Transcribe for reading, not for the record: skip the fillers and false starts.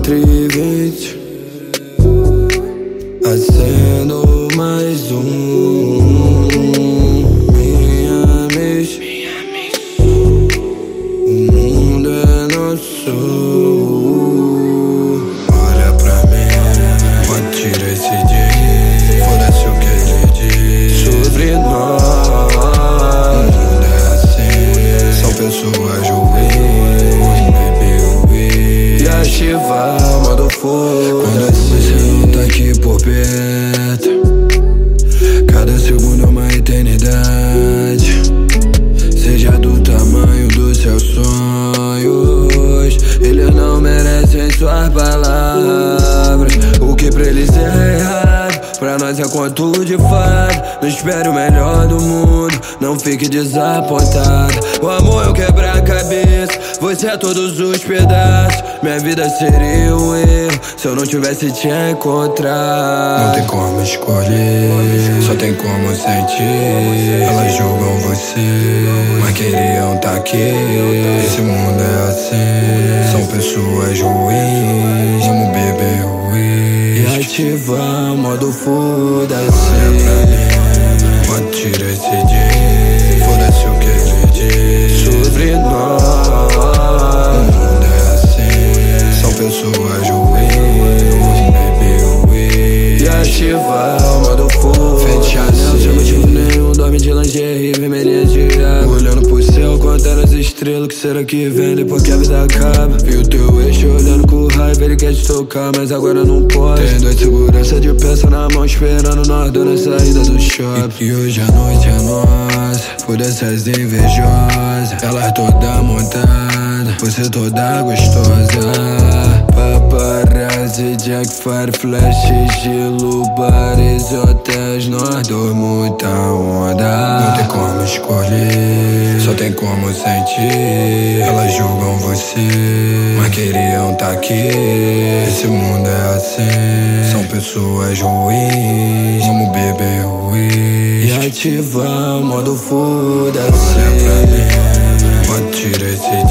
4h20, acendo mais minha miss. O mundo é nosso. Olha pra mim, pode tirar esse dia, foda-se o que ele diz sobre nós. O mundo é assim, são pessoas ruins, baby, e ativar o modo foda. Quando você não tá aqui por perto, cada segundo é uma eternidade. Seja do tamanho dos seus sonhos, eles não merecem suas palavras. O que pra eles é errado, pra nós é conto de fado. Não espere o melhor do mundo, não fique desapontado. O amor é o quebra-cabeça, você é todos os pedaços. Minha vida seria um erro se eu não tivesse te encontrado. Não tem como escolher, só tem como sentir. Elas julgam você, mas queriam tá aqui. Esse mundo é assim, são pessoas ruins, vamos beber ruim e ativar o modo foda-se. Pode tirar esse dia, foda-se o que ele diz sobre nós. O mundo é assim, são pessoas ruins, baby, e ativar o modo foda-se. Não tem motivo nenhum, dorme de lingerie, vermelhinha de água, olhando pro céu, contando as estrelas. Que será que vem depois que a vida acaba? E o teu ex olhando com raiva, ele quer te tocar, mas agora não pode. Tem dois segurança de peça na mão, esperando nós dois na saída do shopping. E hoje a noite é nossa, por essas invejosas. Elas toda montada, você toda gostosa. Paparazzi, Jack, Fire, Flash, gelo, bares, hotéis, nós dois muita onda. Não tem como escolher, só tem como sentir. Elas julgam você, mas queriam tá aqui. Esse mundo é assim, são pessoas ruins, vamos beber ruim e ativar o modo foda-se. Olha pra mim, pode tirar esse